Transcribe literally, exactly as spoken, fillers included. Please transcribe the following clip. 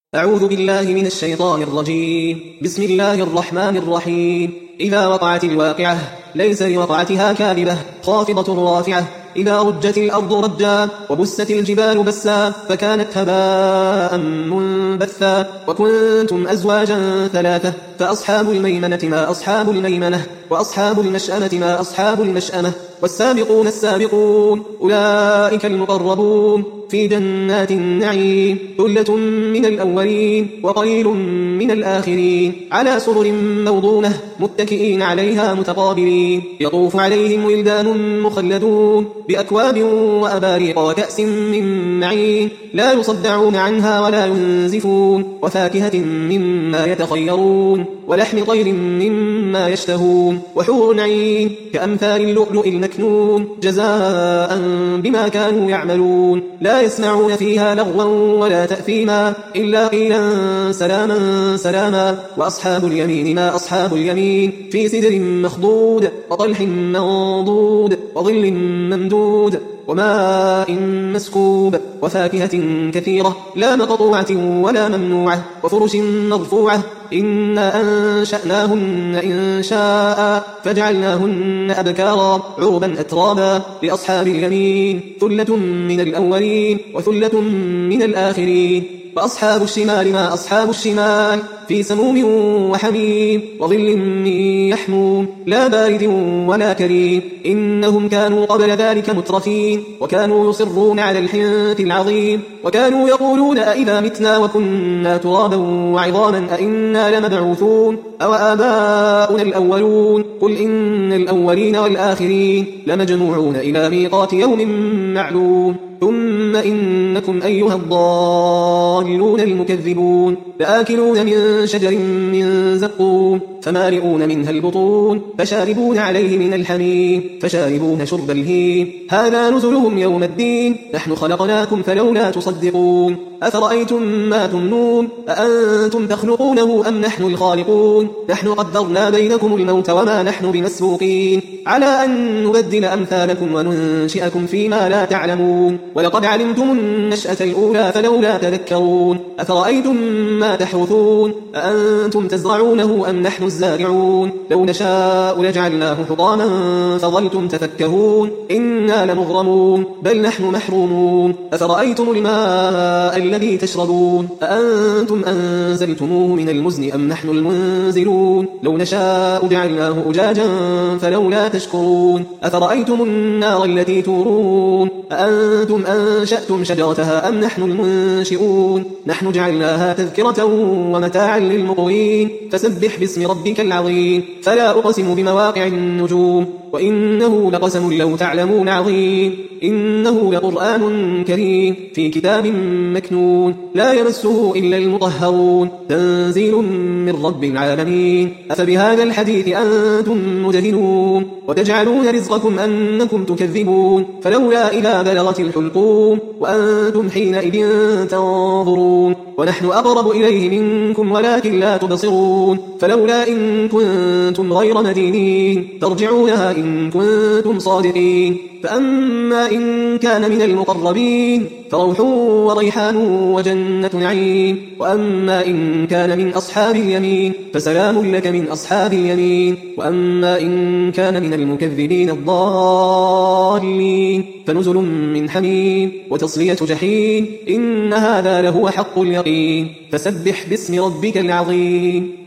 أعوذ بالله من الشيطان الرجيم. بسم الله الرحمن الرحيم. إذا وقعت الواقعة ليس لوقعتها كاذبة خافضة رافعة. إذا رجت الأرض رجا وبست الجبال بسا فكانت هباء منبثا وكنتم أزواجا ثلاثة فأصحاب الميمنة ما أصحاب الميمنة وأصحاب المشأمة ما أصحاب المشأمة والسابقون السابقون أولئك المقربون في جنات النعيم ثلة من الأولين وقليل من الآخرين على سرر موضونة متكئين عليها متقابلين يطوف عليهم ولدان مخلدون بأكواب وأباريق وكأس من معين لا يصدعون عنها ولا ينزفون وفاكهة مما يتخيرون ولحم طير مما يشتهون وحور عين كأمثال اللؤلؤ المكنون جزاء بما كانوا يعملون لا يسمعون فيها لغوا ولا تأثيما إلا قيلا سلاما سلاما وأصحاب اليمين ما أصحاب اليمين في سدر مخضود وطلح منضود وظل ممدود وماء مسكوب وفاكهة كثيرة لا مقطوعة ولا ممنوعة وفرش مرفوعة إنا أنشأناهن إنشاء فجعلناهن أبكارا عربا أترابا لأصحاب اليمين ثلة من الأولين وثلة من الآخرين وأصحاب الشمال ما أصحاب الشمال في سموم وحميم وظل من يحموم لا بارد ولا كريم إنهم كانوا قبل ذلك مترفين وكانوا يصرون على الحنث العظيم وكانوا يقولون أئذا متنا وكنا ترابا وعظاما أئنا لمبعوثون أو آباؤنا الأولون قل إن الأولين والآخرين لمجموعون إلى ميقات يوم معلوم ثم إنكم أيها الضالون المكذبون لآكلون من شجر من زقوم فمالئون منها البطون فشاربون عليه من الحميم فشاربون شرب الهيم هذا نزلهم يوم الدين نحن خلقناكم فلولا تصدقون أفرأيتم ما تمنون أأنتم تخلقونه أم نحن الخالقون نحن قدرنا بينكم الموت وما نحن بمسبوقين على أن نبدل أمثالكم وننشئكم فيما لا تعلمون ولقد علمتم النشأة الأولى فلولا تذكرون أفرأيتم ما تحرثون أأنتم تزرعونه أم نحن الزارعون لو نشاء لجعلناه حطاما فظلتم تفكهون إنا لمغرمون بل نحن محرومون أفرأيتم الماء الذي تشربون أأنتم أنزلتموه من المزن أم نحن المنزلون لو نشاء جعلناه أجاجا فلولا تشكرون أفرأيتم النار التي تورون أأنتم أنشأتم شجرتها أم نحن المنشئون نحن جعلناها تذكرة ومتاعا للمقوين فسبح باسم ربك العظيم فلا أقسم بمواقع النجوم وإنه لقسم لو تعلمون عظيم إنه لقرآن كريم في كتاب مكنون لا يمسه إلا المطهرون تنزيل من رب العالمين أفبهذا الحديث أنتم مدهنون وتجعلون رزقكم أنكم تكذبون فلولا إذا بلغت الحلقوم وأنتم حينئذ تنظرون ونحن أقرب إليه منكم ولكن لا تبصرون فلولا إن كنتم غير مدينين ترجعونها إن كنتم صادقين فأما إن كان من المقربين فروح وريحان وجنة نعيم وأما إن كان من أصحاب اليمين فسلام لك من أصحاب اليمين وأما إن كان من المكذبين الضالين فنزل من حميم وتصلية جحيم إن هذا لهو حق اليقين فسبح باسم ربك العظيم